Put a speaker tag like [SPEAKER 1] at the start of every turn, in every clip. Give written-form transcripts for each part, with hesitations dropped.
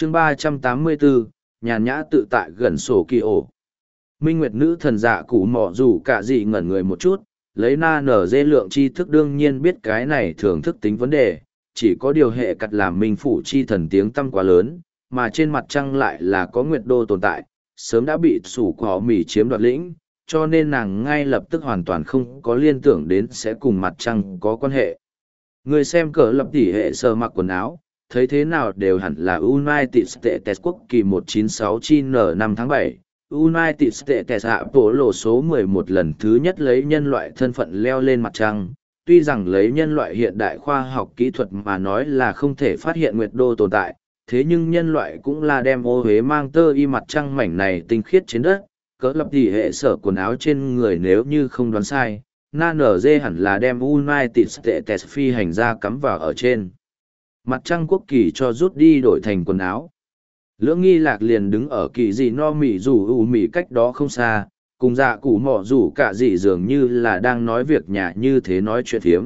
[SPEAKER 1] chương 384, nhàn nhã tự tại gần sổ kỳ ổ. Minh Nguyệt nữ thần dạ cụ mọ dù cả gì ngẩn người một chút, lấy na nở dê lượng tri thức đương nhiên biết cái này thường thức tính vấn đề, chỉ có điều hệ cặt làm minh phủ chi thần tiếng tăm quá lớn, mà trên mặt trăng lại là có nguyệt đô tồn tại, sớm đã bị sủ cỏ mỉ chiếm đoạt lĩnh, cho nên nàng ngay lập tức hoàn toàn không có liên tưởng đến sẽ cùng mặt trăng có quan hệ. Người xem cờ lập tỉ hệ sơ mặc quần áo, thấy thế nào đều hẳn là United States quốc kỳ 196 chi n 5 tháng 7. United States hạ tổ lộ số 11 lần thứ nhất lấy nhân loại thân phận leo lên mặt trăng. Tuy rằng lấy nhân loại hiện đại khoa học kỹ thuật mà nói là không thể phát hiện nguyệt đô tồn tại, thế nhưng nhân loại cũng là đem ô huế mang tơ y mặt trăng mảnh này tinh khiết trên đất, cỡ lập tỷ hệ sở quần áo trên người nếu như không đoán sai, na nở dê hẳn là đem United States phi hành gia cắm vào ở trên. Mặt trăng quốc kỳ cho rút đi đổi thành quần áo. Lưỡng nghi lạc liền đứng ở kỳ gì no mỉ rủ ủ mỉ cách đó không xa, cùng dạ cụ mỏ rủ cả gì dường như là đang nói việc nhà như thế nói chuyện phiếm.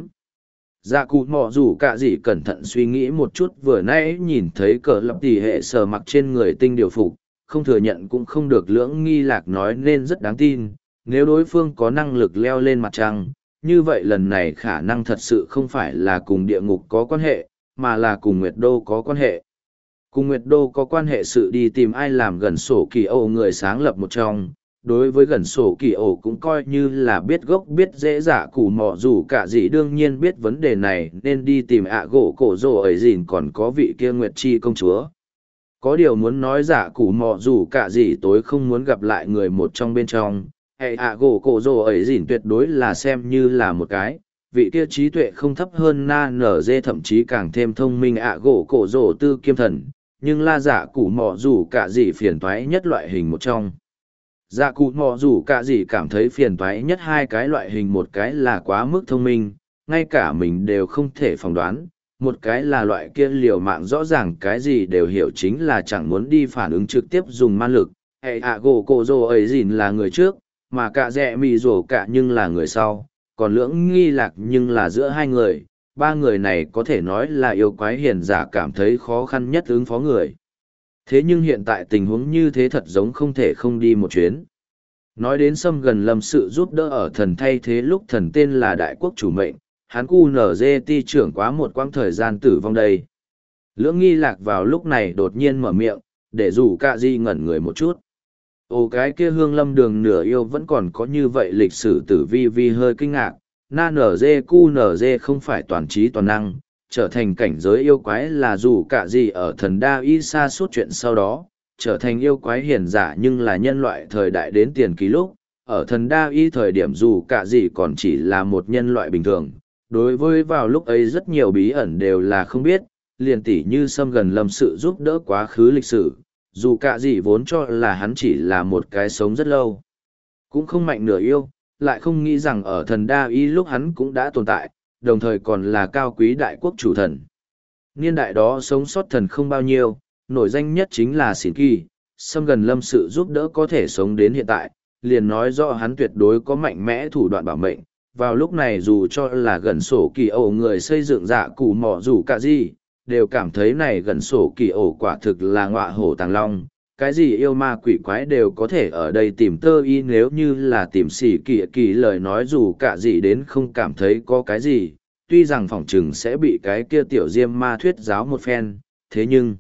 [SPEAKER 1] Dạ cụ mỏ rủ cả gì cẩn thận suy nghĩ một chút vừa nãy nhìn thấy cờ lập tỷ hệ sờ mặc trên người tinh điều phục, không thừa nhận cũng không được lưỡng nghi lạc nói nên rất đáng tin, nếu đối phương có năng lực leo lên mặt trăng, như vậy lần này khả năng thật sự không phải là cùng địa ngục có quan hệ, mà là cùng Nguyệt Đô có quan hệ. Cùng Nguyệt Đô có quan hệ sự đi tìm ai làm gần sổ kỳ ổ người sáng lập một trong, đối với gần sổ kỳ ổ cũng coi như là biết gốc biết dễ giả củ mọ dù cả gì đương nhiên biết vấn đề này nên đi tìm ạ gỗ cổ rồ ấy gìn còn có vị kia Nguyệt Chi công chúa. Có điều muốn nói giả củ mọ dù cả gì tối không muốn gặp lại người một trong bên trong, hay ạ gỗ cổ rồ ấy gìn tuyệt đối là xem như là một cái. Vị kia trí tuệ không thấp hơn na nở dê thậm chí càng thêm thông minh ạ gỗ cổ rồ tư kiêm thần, nhưng là giả cụ mọ dù cả gì phiền toái nhất loại hình một trong. Giả cụ mọ dù cả gì cảm thấy phiền toái nhất hai cái loại hình, một cái là quá mức thông minh, ngay cả mình đều không thể phỏng đoán, một cái là loại kia liều mạng rõ ràng cái gì đều hiểu chính là chẳng muốn đi phản ứng trực tiếp dùng man lực. Hệ ạ gỗ cổ rồ ấy gìn là người trước, mà cả rẽ mì rồ cả nhưng là người sau, còn lưỡng nghi lạc nhưng là giữa hai người, ba người này có thể nói là yêu quái hiền giả cảm thấy khó khăn nhất ứng phó người. Thế nhưng hiện tại tình huống như thế thật giống không thể không đi một chuyến. Nói đến xâm gần lâm sự giúp đỡ ở thần thay thế lúc thần tên là đại quốc chủ mệnh, hắn cu nở dê ti trưởng quá một quãng thời gian tử vong đây. Lưỡng nghi lạc vào lúc này đột nhiên mở miệng, để rủ cả di ngẩn người một chút. Ồ, cái kia hương lâm đường nửa yêu vẫn còn có như vậy lịch sử tử vi vi hơi kinh ngạc, na nở dê cu nở dê không phải toàn trí toàn năng, trở thành cảnh giới yêu quái là dù cả gì ở thần đa y xa suốt chuyện sau đó, trở thành yêu quái hiền giả nhưng là nhân loại thời đại đến tiền ký lúc, ở thần đa y thời điểm dù cả gì còn chỉ là một nhân loại bình thường, đối với vào lúc ấy rất nhiều bí ẩn đều là không biết, liền tỉ như xâm gần lâm sự giúp đỡ quá khứ lịch sử. Dù cả gì vốn cho là hắn chỉ là một cái sống rất lâu, cũng không mạnh nửa yêu, lại không nghĩ rằng ở thần đa y lúc hắn cũng đã tồn tại, đồng thời còn là cao quý đại quốc chủ thần. Niên đại đó sống sót thần không bao nhiêu, nổi danh nhất chính là Xỉn Kỳ, xâm gần lâm sự giúp đỡ có thể sống đến hiện tại, liền nói rõ hắn tuyệt đối có mạnh mẽ thủ đoạn bảo mệnh. Vào lúc này dù cho là gần sổ kỳ ổ người xây dựng dạ cụ mỏ dù cả gì, đều cảm thấy này gần sổ kỳ ổ quả thực là ngọa hổ tàng long, cái gì yêu ma quỷ quái đều có thể ở đây tìm tơ y, nếu như là tìm xỉ kỳ kỳ lời nói dù cả gì đến không cảm thấy có cái gì, tuy rằng phỏng chừng sẽ bị cái kia tiểu diêm ma thuyết giáo một phen, thế nhưng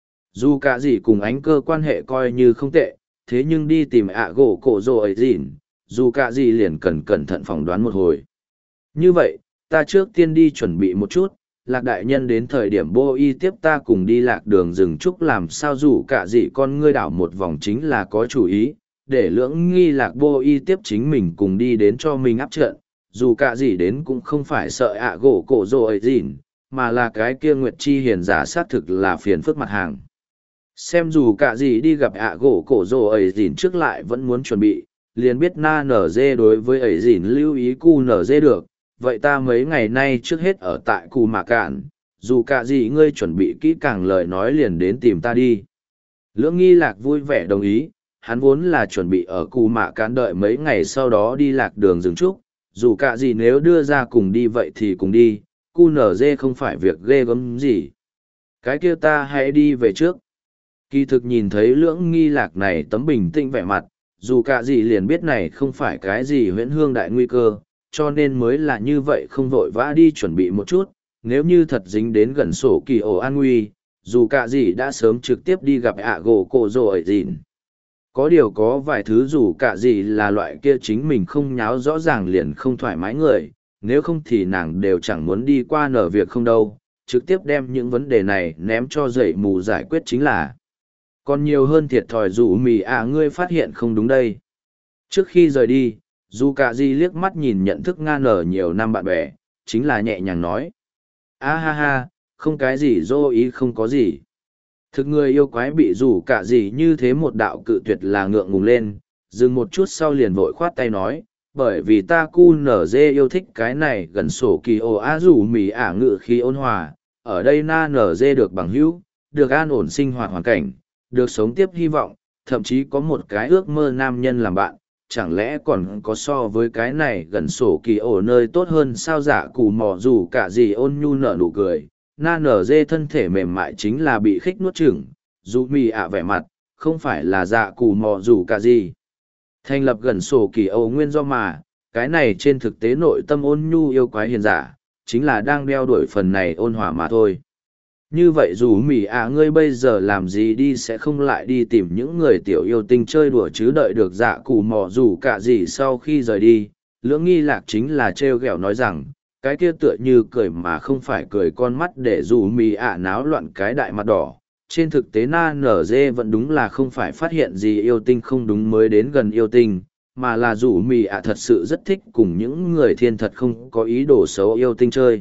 [SPEAKER 1] dù cả gì cùng ánh cơ quan hệ coi như không tệ, thế nhưng đi tìm ạ gỗ cổ rồ ấy dịn, dù cả gì liền cần cẩn thận phỏng đoán một hồi. Như vậy, ta trước tiên đi chuẩn bị một chút, lạc đại nhân đến thời điểm bô y tiếp ta cùng đi lạc đường rừng trúc làm sao dù cả gì con ngươi đảo một vòng chính là có chủ ý, để lưỡng nghi lạc bô y tiếp chính mình cùng đi đến cho mình áp trận, dù cả gì đến cũng không phải sợ ạ gỗ cổ rồ ấy dịn, mà là cái kia Nguyệt Chi hiền giả xác thực là phiền phức mặt hàng. Xem dù cả gì đi gặp ạ gỗ cổ rồ ấy dịn trước lại vẫn muốn chuẩn bị, liền biết na nở dê đối với ấy dịn lưu ý cu nở dê được. Vậy ta mấy ngày nay trước hết ở tại Cù Mạ Cạn, dù cả gì ngươi chuẩn bị kỹ càng lời nói liền đến tìm ta đi. Lưỡng nghi lạc vui vẻ đồng ý, hắn vốn là chuẩn bị ở Cù Mạ Cạn đợi mấy ngày sau đó đi lạc đường rừng trúc, dù cả gì nếu đưa ra cùng đi vậy thì cùng đi, cu nở dê không phải việc ghê gớm gì. Cái kia ta hãy đi về trước. Kỳ thực nhìn thấy lưỡng nghi lạc này tấm bình tĩnh vẻ mặt, dù cả gì liền biết này không phải cái gì huyễn hương đại nguy cơ, cho nên mới là như vậy không vội vã đi chuẩn bị một chút, nếu như thật dính đến gần sổ kỳ ổ an nguy, dù cả gì đã sớm trực tiếp đi gặp ạ gỗ cổ rồi dịn. Có điều có vài thứ dù cả gì là loại kia chính mình không nháo rõ ràng liền không thoải mái người, nếu không thì nàng đều chẳng muốn đi qua nở việc không đâu, trực tiếp đem những vấn đề này ném cho dậy mù giải quyết chính là. Còn nhiều hơn thiệt thòi dù mì ngươi phát hiện không đúng đây. Trước khi rời đi, dù cả gì liếc mắt nhìn nhận thức nga nở nhiều năm bạn bè, chính là nhẹ nhàng nói. Ha ha, không cái gì dô ý không có gì. Thực người yêu quái bị rủ cả gì như thế một đạo cự tuyệt là ngượng ngùng lên, dừng một chút sau liền vội khoát tay nói, bởi vì ta cu nở dê yêu thích cái này gần sổ kỳ ồ rủ mì ngự khí ôn hòa, ở đây na nở dê được bằng hữu, được an ổn sinh hoạt hoàn cảnh, được sống tiếp hy vọng, thậm chí có một cái ước mơ nam nhân làm bạn, chẳng lẽ còn có so với cái này gần sổ kỳ ổ nơi tốt hơn sao giả cù mò dù cả gì ôn nhu nở nụ cười, na nở dê thân thể mềm mại chính là bị khích nuốt chửng, dù mì vẻ mặt, không phải là dạ cù mò dù cả gì. Thành lập gần sổ kỳ ổ nguyên do mà, cái này trên thực tế nội tâm ôn nhu yêu quái hiền giả, chính là đang đeo đuổi phần này ôn hòa mà thôi. Như vậy dù mỉ ngươi bây giờ làm gì đi sẽ không lại đi tìm những người tiểu yêu tinh chơi đùa chứ đợi được dạ cụ mò dù cả gì sau khi rời đi. Lưỡng nghi lạc chính là trêu ghẹo nói rằng, cái kia tựa như cười mà không phải cười con mắt để dù mỉ náo loạn cái đại mặt đỏ. Trên thực tế na nở dê vẫn đúng là không phải phát hiện gì yêu tinh không đúng mới đến gần yêu tinh, mà là dù mỉ thật sự rất thích cùng những người thiên thật không có ý đồ xấu yêu tinh chơi.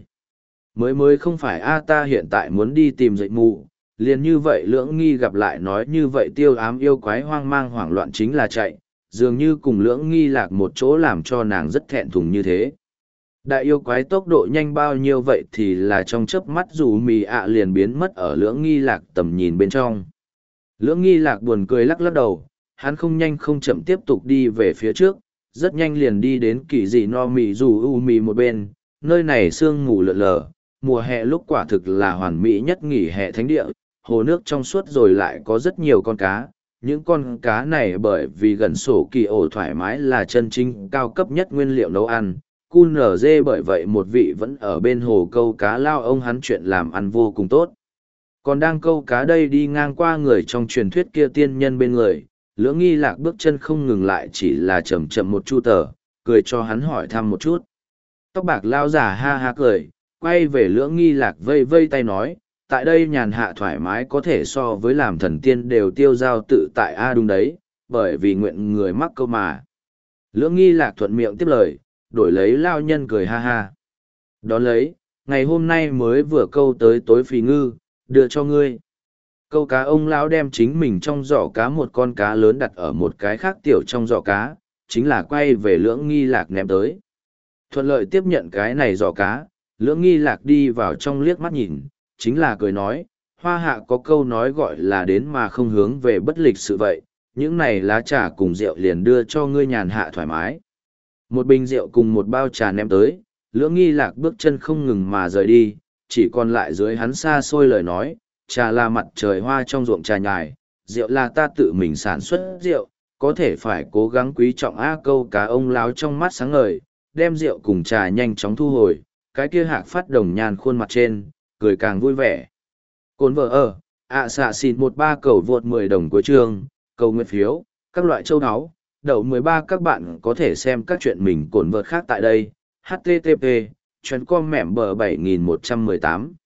[SPEAKER 1] Mới không phải ta hiện tại muốn đi tìm dậy mù, liền như vậy lưỡng nghi gặp lại nói như vậy tiêu ám yêu quái hoang mang hoảng loạn chính là chạy, dường như cùng lưỡng nghi lạc một chỗ làm cho nàng rất thẹn thùng như thế. Đại yêu quái tốc độ nhanh bao nhiêu vậy thì là trong chớp mắt dù mì liền biến mất ở lưỡng nghi lạc tầm nhìn bên trong. Lưỡng nghi lạc buồn cười lắc lắc đầu, hắn không nhanh không chậm tiếp tục đi về phía trước, rất nhanh liền đi đến kỳ dị no mì dù u mì một bên, nơi này sương mù lượn lờ. Mùa hè lúc quả thực là hoàn mỹ nhất nghỉ hè thánh địa, hồ nước trong suốt rồi lại có rất nhiều con cá. Những con cá này bởi vì gần sổ kỳ ổ thoải mái là chân chính cao cấp nhất nguyên liệu nấu ăn. QNZ bởi vậy một vị vẫn ở bên hồ câu cá lao ông hắn chuyện làm ăn vô cùng tốt. Còn đang câu cá đây đi ngang qua người trong truyền thuyết kia tiên nhân bên người, lưỡng nghi lạc bước chân không ngừng lại chỉ là chậm chậm một chu tờ, cười cho hắn hỏi thăm một chút. Tóc bạc lao giả ha ha cười, quay về lưỡng nghi lạc vây vây tay nói, tại đây nhàn hạ thoải mái có thể so với làm thần tiên đều tiêu giao tự tại đúng đấy, bởi vì nguyện người mắc câu mà. Lưỡng nghi lạc thuận miệng tiếp lời, đổi lấy lao nhân cười ha ha. Đón lấy, ngày hôm nay mới vừa câu tới tối phì ngư, đưa cho ngươi. Câu cá ông lão đem chính mình trong giỏ cá một con cá lớn đặt ở một cái khác tiểu trong giỏ cá, chính là quay về lưỡng nghi lạc ném tới. Thuận lợi tiếp nhận cái này giỏ cá, lưỡng nghi lạc đi vào trong liếc mắt nhìn, chính là cười nói, hoa hạ có câu nói gọi là đến mà không hướng về bất lịch sự vậy, những này lá trà cùng rượu liền đưa cho ngươi nhàn hạ thoải mái. Một bình rượu cùng một bao trà ném tới, lưỡng nghi lạc bước chân không ngừng mà rời đi, chỉ còn lại dưới hắn xa xôi lời nói, trà là mặt trời hoa trong ruộng trà nhài, rượu là ta tự mình sản xuất rượu, có thể phải cố gắng quý trọng câu cá ông láo trong mắt sáng ngời, đem rượu cùng trà nhanh chóng thu hồi, cái kia hạc phát đồng nhàn khuôn mặt trên, cười càng vui vẻ. Cồn vợ xạ xịn 13 cầu vượt 10 đồng cuối chương, cầu nguyện phiếu, các loại châu áo, đậu 13 các bạn có thể xem các chuyện mình cồn vợt khác tại đây, http, chuyến com mẹm bờ 7118.